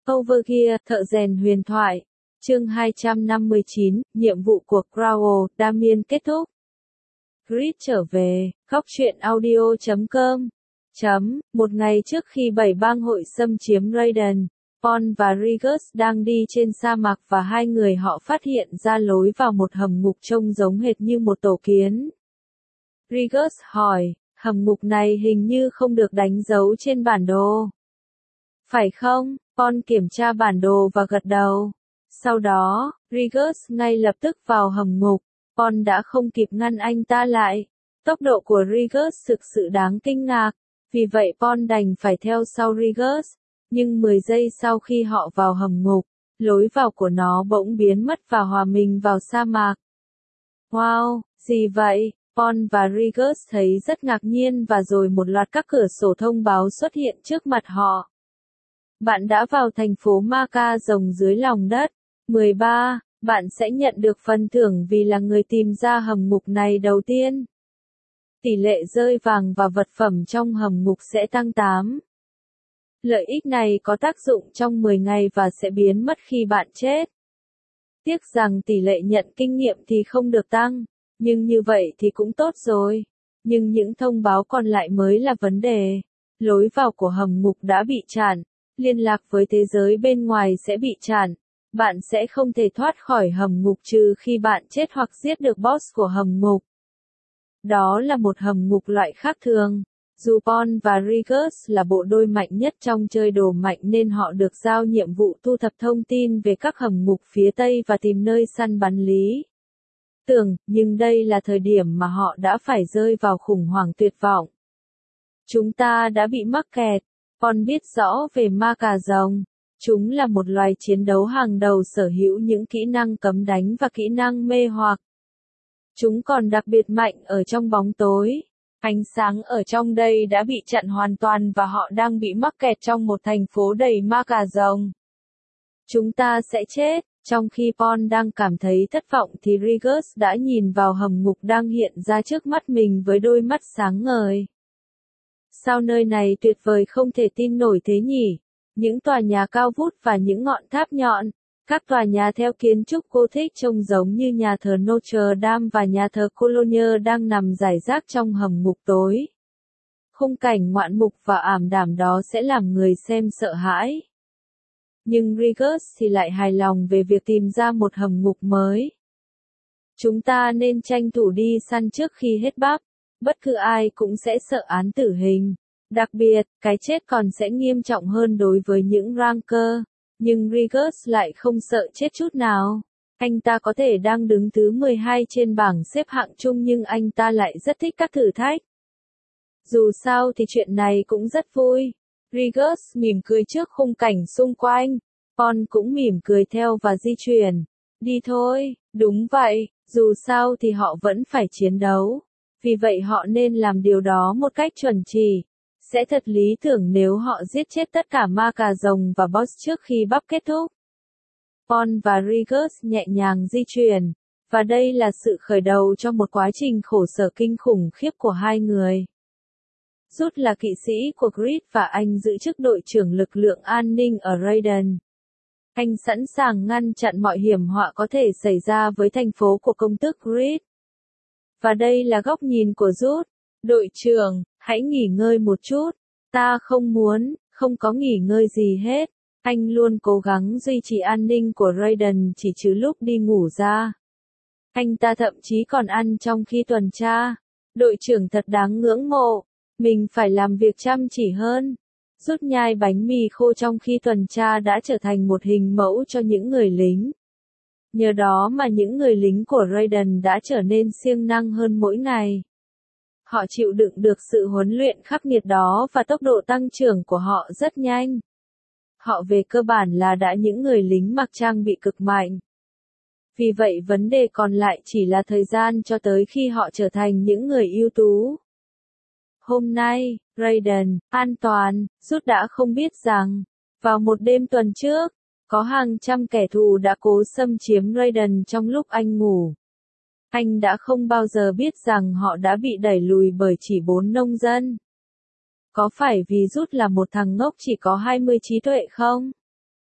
Overgear, thợ rèn huyền thoại. Chương 259, nhiệm vụ của Crowell, Damien kết thúc. Grit trở về, góc truyện audio.com. Một ngày trước khi 7 bang hội xâm chiếm Raiden, Paul và Regis đang đi trên sa mạc và hai người họ phát hiện ra lối vào một hầm ngục trông giống hệt như một tổ kiến. Regis hỏi, hầm ngục này hình như không được đánh dấu trên bản đồ. Phải không? Paul kiểm tra bản đồ và gật đầu. Sau đó, Regis ngay lập tức vào hầm ngục. Paul đã không kịp ngăn anh ta lại. Tốc độ của Regis thực sự đáng kinh ngạc. Vì vậy Paul đành phải theo sau Regis. Nhưng 10 giây sau khi họ vào hầm ngục, lối vào của nó bỗng biến mất và hòa mình vào sa mạc. Wow, gì vậy? Paul và Regis thấy rất ngạc nhiên và rồi một loạt các cửa sổ thông báo xuất hiện trước mặt họ. Bạn đã vào thành phố Ma Ca rồng dưới lòng đất. 13. Bạn sẽ nhận được phần thưởng vì là người tìm ra hầm ngục này đầu tiên. Tỷ lệ rơi vàng và vật phẩm trong hầm ngục sẽ tăng 8. Lợi ích này có tác dụng trong 10 ngày và sẽ biến mất khi bạn chết. Tiếc rằng tỷ lệ nhận kinh nghiệm thì không được tăng, nhưng như vậy thì cũng tốt rồi. Nhưng những thông báo còn lại mới là vấn đề. Lối vào của hầm ngục đã bị chặn, liên lạc với thế giới bên ngoài sẽ bị chặn. Bạn sẽ không thể thoát khỏi hầm ngục trừ khi bạn chết hoặc giết được boss của hầm ngục. Đó là một hầm ngục loại khác thường. Dù Paul và Regis là bộ đôi mạnh nhất trong chơi đồ mạnh nên họ được giao nhiệm vụ thu thập thông tin về các hầm ngục phía Tây và tìm nơi săn bắn lý tưởng, nhưng đây là thời điểm mà họ đã phải rơi vào khủng hoảng tuyệt vọng. Chúng ta đã bị mắc kẹt. Paul biết rõ về ma cà rồng. Chúng là một loài chiến đấu hàng đầu sở hữu những kỹ năng cấm đánh và kỹ năng mê hoặc. Chúng còn đặc biệt mạnh ở trong bóng tối. Ánh sáng ở trong đây đã bị chặn hoàn toàn và họ đang bị mắc kẹt trong một thành phố đầy ma cà rồng. Chúng ta sẽ chết. Trong khi Paul đang cảm thấy thất vọng thì Regis đã nhìn vào hầm ngục đang hiện ra trước mắt mình với đôi mắt sáng ngời. Sao nơi này tuyệt vời không thể tin nổi thế nhỉ? Những tòa nhà cao vút và những ngọn tháp nhọn. Các tòa nhà theo kiến trúc Gothic trông giống như nhà thờ Notre Dame và nhà thờ Cologne đang nằm rải rác trong hầm ngục tối. Khung cảnh ngoạn mục và ảm đạm đó sẽ làm người xem sợ hãi. Nhưng Regis thì lại hài lòng về việc tìm ra một hầm ngục mới. Chúng ta nên tranh thủ đi săn trước khi hết bắp. Bất cứ ai cũng sẽ sợ án tử hình. Đặc biệt, cái chết còn sẽ nghiêm trọng hơn đối với những ranker. Nhưng Regis lại không sợ chết chút nào. Anh ta có thể đang đứng thứ 12 trên bảng xếp hạng chung nhưng anh ta lại rất thích các thử thách. Dù sao thì chuyện này cũng rất vui. Regis mỉm cười trước khung cảnh xung quanh. Paul cũng mỉm cười theo và di chuyển. Đi thôi, đúng vậy, dù sao thì họ vẫn phải chiến đấu. Vì vậy họ nên làm điều đó một cách chuẩn chỉ. Sẽ thật lý tưởng nếu họ giết chết tất cả ma cà rồng và boss trước khi bắp kết thúc. Paul và Regis nhẹ nhàng di chuyển. Và đây là sự khởi đầu cho một quá trình khổ sở kinh khủng khiếp của hai người. Rút là kỵ sĩ của Grit và anh giữ chức đội trưởng lực lượng an ninh ở Raiden. Anh sẵn sàng ngăn chặn mọi hiểm họa có thể xảy ra với thành phố của công tước Grit. Và đây là góc nhìn của Rút. Đội trưởng, hãy nghỉ ngơi một chút. Ta không muốn, không có nghỉ ngơi gì hết. Anh luôn cố gắng duy trì an ninh của Raiden chỉ trừ lúc đi ngủ ra. Anh ta thậm chí còn ăn trong khi tuần tra. Đội trưởng thật đáng ngưỡng mộ. Mình phải làm việc chăm chỉ hơn. Rút nhai bánh mì khô trong khi tuần tra đã trở thành một hình mẫu cho những người lính. Nhờ đó mà những người lính của Raiden đã trở nên siêng năng hơn mỗi ngày. Họ chịu đựng được sự huấn luyện khắc nghiệt đó và tốc độ tăng trưởng của họ rất nhanh. Họ về cơ bản là đã những người lính mặc trang bị cực mạnh. Vì vậy vấn đề còn lại chỉ là thời gian cho tới khi họ trở thành những người ưu tú. Hôm nay, Raiden, an toàn, Rút đã không biết rằng, vào một đêm tuần trước, có hàng trăm kẻ thù đã cố xâm chiếm Raiden trong lúc anh ngủ. Anh đã không bao giờ biết rằng họ đã bị đẩy lùi bởi chỉ 4 nông dân. Có phải vì Rút là một thằng ngốc chỉ có 20 trí tuệ không?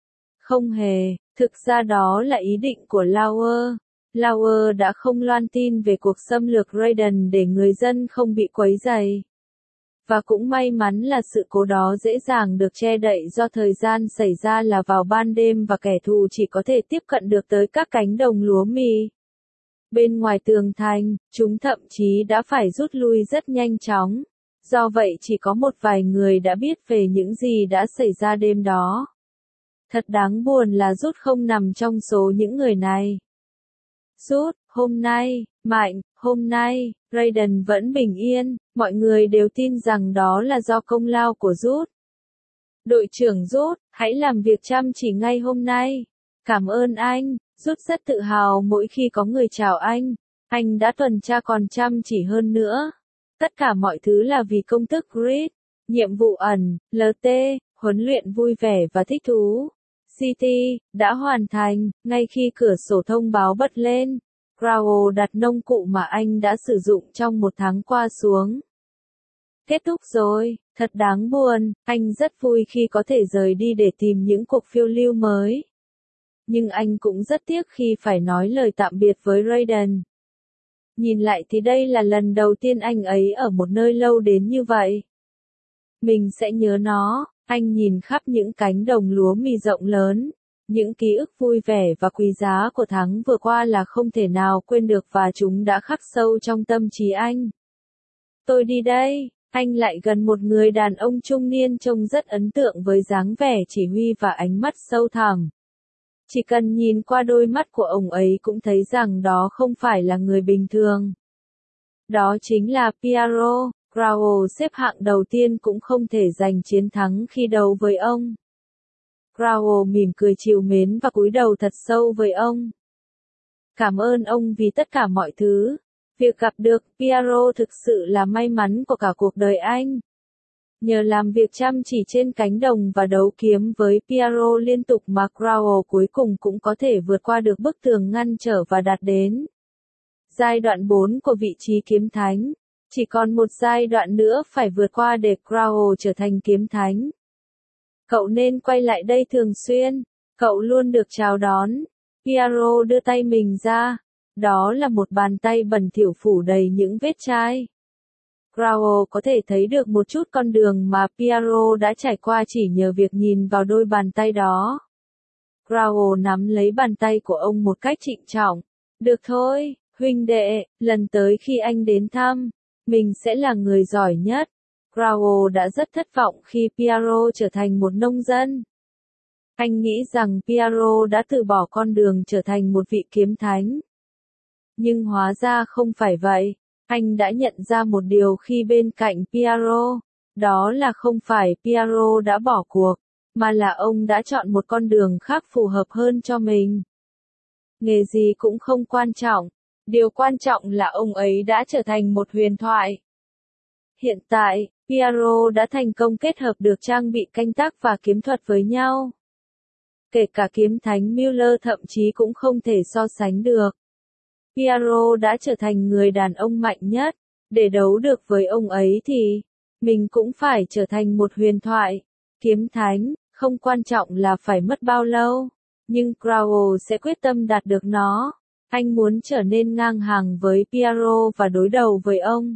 Không hề, thực ra đó là ý định của Lauer. Lauer đã không loan tin về cuộc xâm lược Raiden để người dân không bị quấy rầy. Và cũng may mắn là sự cố đó dễ dàng được che đậy do thời gian xảy ra là vào ban đêm và kẻ thù chỉ có thể tiếp cận được tới các cánh đồng lúa mì. Bên ngoài tường thành, chúng thậm chí đã phải rút lui rất nhanh chóng. Do vậy chỉ có một vài người đã biết về những gì đã xảy ra đêm đó. Thật đáng buồn là Rút không nằm trong số những người này. Rút, hôm nay, Mạnh, hôm nay, Raiden vẫn bình yên, mọi người đều tin rằng đó là do công lao của Rút. Đội trưởng Rút, hãy làm việc chăm chỉ ngay hôm nay. Cảm ơn anh, Rút rất tự hào mỗi khi có người chào anh đã tuần tra còn chăm chỉ hơn nữa. Tất cả mọi thứ là vì công thức Grid, nhiệm vụ ẩn, LT, huấn luyện vui vẻ và thích thú. City, đã hoàn thành, ngay khi cửa sổ thông báo bật lên. Crow đặt nông cụ mà anh đã sử dụng trong một tháng qua xuống. Kết thúc rồi, thật đáng buồn, anh rất vui khi có thể rời đi để tìm những cuộc phiêu lưu mới. Nhưng anh cũng rất tiếc khi phải nói lời tạm biệt với Raiden. Nhìn lại thì đây là lần đầu tiên anh ấy ở một nơi lâu đến như vậy. Mình sẽ nhớ nó. Anh nhìn khắp những cánh đồng lúa mì rộng lớn. Những ký ức vui vẻ và quý giá của tháng vừa qua là không thể nào quên được và chúng đã khắc sâu trong tâm trí anh. Tôi đi đây. Anh lại gần một người đàn ông trung niên trông rất ấn tượng với dáng vẻ chỉ huy và ánh mắt sâu thẳm. Chỉ cần nhìn qua đôi mắt của ông ấy cũng thấy rằng đó không phải là người bình thường. Đó chính là Piero. Crow xếp hạng đầu tiên cũng không thể giành chiến thắng khi đấu với ông. Crow mỉm cười trìu mến và cúi đầu thật sâu với ông. Cảm ơn ông vì tất cả mọi thứ. Việc gặp được Piero thực sự là may mắn của cả cuộc đời anh. Nhờ làm việc chăm chỉ trên cánh đồng và đấu kiếm với Piero liên tục mà Crow cuối cùng cũng có thể vượt qua được bức tường ngăn trở và đạt đến giai đoạn 4 của vị trí kiếm thánh. Chỉ còn một giai đoạn nữa phải vượt qua để Crow trở thành kiếm thánh. Cậu nên quay lại đây thường xuyên. Cậu luôn được chào đón. Piero đưa tay mình ra. Đó là một bàn tay bẩn thỉu phủ đầy những vết chai. Crow có thể thấy được một chút con đường mà Piero đã trải qua chỉ nhờ việc nhìn vào đôi bàn tay đó. Crow nắm lấy bàn tay của ông một cách trịnh trọng. Được thôi, huynh đệ, lần tới khi anh đến thăm, mình sẽ là người giỏi nhất. Crow đã rất thất vọng khi Piero trở thành một nông dân. Anh nghĩ rằng Piero đã từ bỏ con đường trở thành một vị kiếm thánh. Nhưng hóa ra không phải vậy. Anh đã nhận ra một điều khi bên cạnh Piero. Đó là không phải Piero đã bỏ cuộc, mà là ông đã chọn một con đường khác phù hợp hơn cho mình. Nghề gì cũng không quan trọng. Điều quan trọng là ông ấy đã trở thành một huyền thoại. Hiện tại, Piero đã thành công kết hợp được trang bị canh tác và kiếm thuật với nhau. Kể cả kiếm thánh Müller thậm chí cũng không thể so sánh được. Piero đã trở thành người đàn ông mạnh nhất. Để đấu được với ông ấy thì, mình cũng phải trở thành một huyền thoại. Kiếm thánh, không quan trọng là phải mất bao lâu. Nhưng Crow sẽ quyết tâm đạt được nó. Anh muốn trở nên ngang hàng với Piero và đối đầu với ông.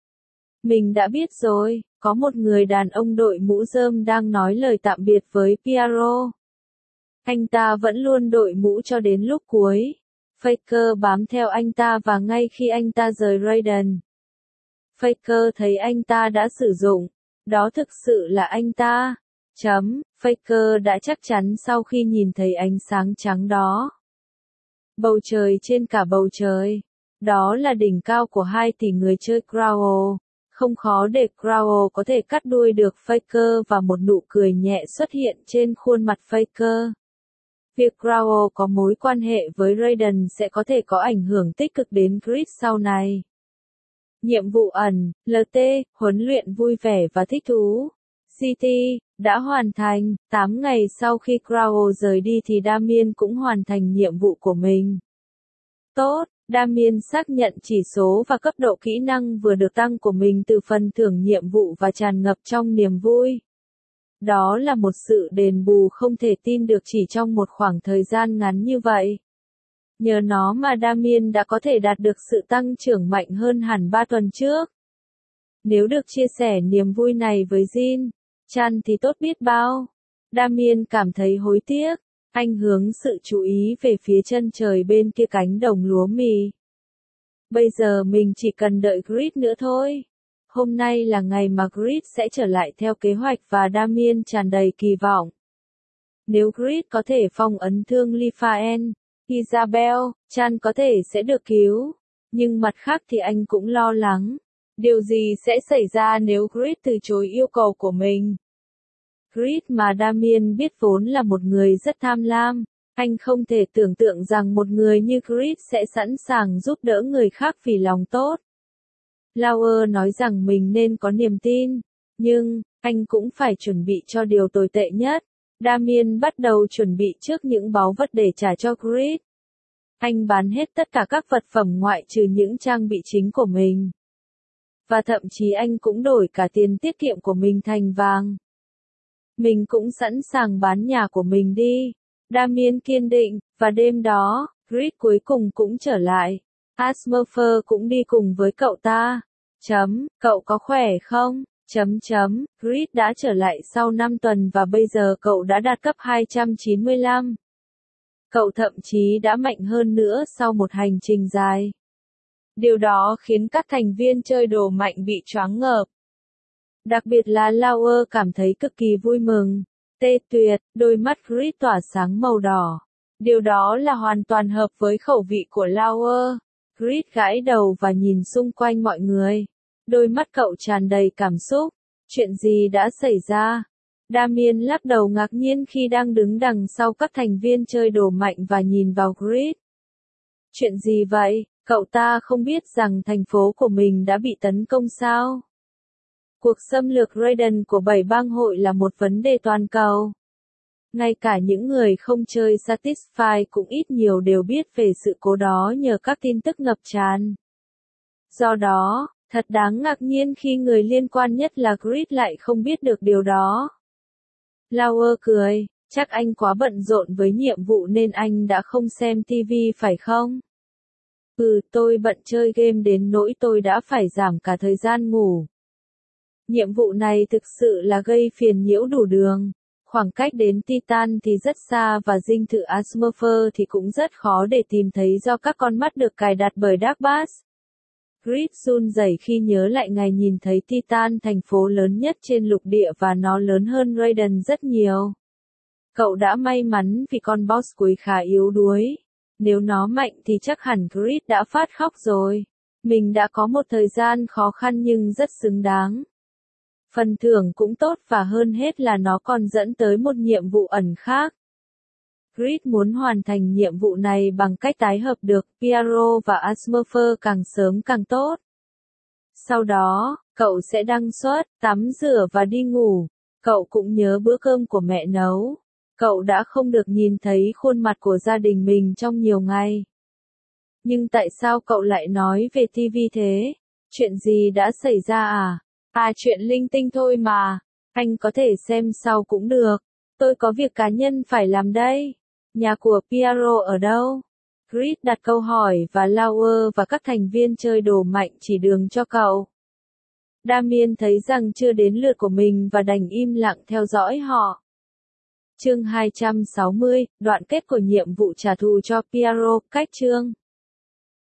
Mình đã biết rồi, có một người đàn ông đội mũ rơm đang nói lời tạm biệt với Piero. Anh ta vẫn luôn đội mũ cho đến lúc cuối. Faker bám theo anh ta và ngay khi anh ta rời Raiden, Faker thấy anh ta đã sử dụng. Đó thực sự là anh ta. Faker đã chắc chắn sau khi nhìn thấy ánh sáng trắng đó. Bầu trời trên cả bầu trời. Đó là đỉnh cao của 2 tỷ người chơi Crow. Không khó để Crow có thể cắt đuôi được Faker và một nụ cười nhẹ xuất hiện trên khuôn mặt Faker. Việc Crow có mối quan hệ với Raiden sẽ có thể có ảnh hưởng tích cực đến Grid sau này. Nhiệm vụ ẩn, LT, huấn luyện vui vẻ và thích thú. City, đã hoàn thành. 8 ngày sau khi Crow rời đi thì Damien cũng hoàn thành nhiệm vụ của mình. Tốt, Damien xác nhận chỉ số và cấp độ kỹ năng vừa được tăng của mình từ phần thưởng nhiệm vụ và tràn ngập trong niềm vui. Đó là một sự đền bù không thể tin được chỉ trong một khoảng thời gian ngắn như vậy. Nhờ nó mà Damien đã có thể đạt được sự tăng trưởng mạnh hơn hẳn 3 tuần trước. Nếu được chia sẻ niềm vui này với Jin Chan thì tốt biết bao. Damien cảm thấy hối tiếc. Anh hướng sự chú ý về phía chân trời bên kia cánh đồng lúa mì. Bây giờ mình chỉ cần đợi Grid nữa thôi. Hôm nay là ngày mà Grid sẽ trở lại theo kế hoạch và Damien tràn đầy kỳ vọng. Nếu Grid có thể phong ấn thương Lifaen, Isabel, Chan có thể sẽ được cứu. Nhưng mặt khác thì anh cũng lo lắng. Điều gì sẽ xảy ra nếu Grid từ chối yêu cầu của mình? Grid mà Damien biết vốn là một người rất tham lam. Anh không thể tưởng tượng rằng một người như Grid sẽ sẵn sàng giúp đỡ người khác vì lòng tốt. Lauer nói rằng mình nên có niềm tin. Nhưng, anh cũng phải chuẩn bị cho điều tồi tệ nhất. Damien bắt đầu chuẩn bị trước những báu vật để trả cho Grid. Anh bán hết tất cả các vật phẩm ngoại trừ những trang bị chính của mình. Và thậm chí anh cũng đổi cả tiền tiết kiệm của mình thành vàng. Mình cũng sẵn sàng bán nhà của mình đi. Damien kiên định, và đêm đó, Grid cuối cùng cũng trở lại. Asmurfer cũng đi cùng với cậu ta. Cậu có khỏe không? Grid đã trở lại sau 5 tuần và bây giờ cậu đã đạt cấp 295. Cậu thậm chí đã mạnh hơn nữa sau một hành trình dài. Điều đó khiến các thành viên chơi đồ mạnh bị choáng ngợp. Đặc biệt là Lauer cảm thấy cực kỳ vui mừng. Tê tuyệt, đôi mắt Grid tỏa sáng màu đỏ. Điều đó là hoàn toàn hợp với khẩu vị của Lauer. Grid gãi đầu và nhìn xung quanh mọi người. Đôi mắt cậu tràn đầy cảm xúc. Chuyện gì đã xảy ra? Damien lắc đầu ngạc nhiên khi đang đứng đằng sau các thành viên chơi đồ mạnh và nhìn vào Grid. Chuyện gì vậy? Cậu ta không biết rằng thành phố của mình đã bị tấn công sao? Cuộc xâm lược Raiden của 7 bang hội là một vấn đề toàn cầu. Ngay cả những người không chơi Satisfy cũng ít nhiều đều biết về sự cố đó nhờ các tin tức ngập tràn. Do đó, thật đáng ngạc nhiên khi người liên quan nhất là Grid lại không biết được điều đó. Lauer cười, chắc anh quá bận rộn với nhiệm vụ nên anh đã không xem TV phải không? Tôi bận chơi game đến nỗi tôi đã phải giảm cả thời gian ngủ. Nhiệm vụ này thực sự là gây phiền nhiễu đủ đường. Khoảng cách đến Titan thì rất xa và dinh thự Asmurfer thì cũng rất khó để tìm thấy do các con mắt được cài đặt bởi Dark Bass. Grid run rẩy khi nhớ lại ngày nhìn thấy Titan, thành phố lớn nhất trên lục địa và nó lớn hơn Raiden rất nhiều. Cậu đã may mắn vì con boss cuối khá yếu đuối. Nếu nó mạnh thì chắc hẳn Grid đã phát khóc rồi. Mình đã có một thời gian khó khăn nhưng rất xứng đáng. Phần thưởng cũng tốt và hơn hết là nó còn dẫn tới một nhiệm vụ ẩn khác. Grid muốn hoàn thành nhiệm vụ này bằng cách tái hợp được Piero và Asmurfer càng sớm càng tốt. Sau đó, cậu sẽ đăng xuất, tắm rửa và đi ngủ. Cậu cũng nhớ bữa cơm của mẹ nấu. Cậu đã không được nhìn thấy khuôn mặt của gia đình mình trong nhiều ngày. Nhưng tại sao cậu lại nói về TV thế? Chuyện gì đã xảy ra à? Chuyện linh tinh thôi mà. Anh có thể xem sau cũng được. Tôi có việc cá nhân phải làm đây. Nhà của Piero ở đâu? Grid đặt câu hỏi và Lauer và các thành viên chơi đồ mạnh chỉ đường cho cậu. Damien thấy rằng chưa đến lượt của mình và đành im lặng theo dõi họ. Chương 260, đoạn kết của nhiệm vụ trả thù cho Piero, cách chương.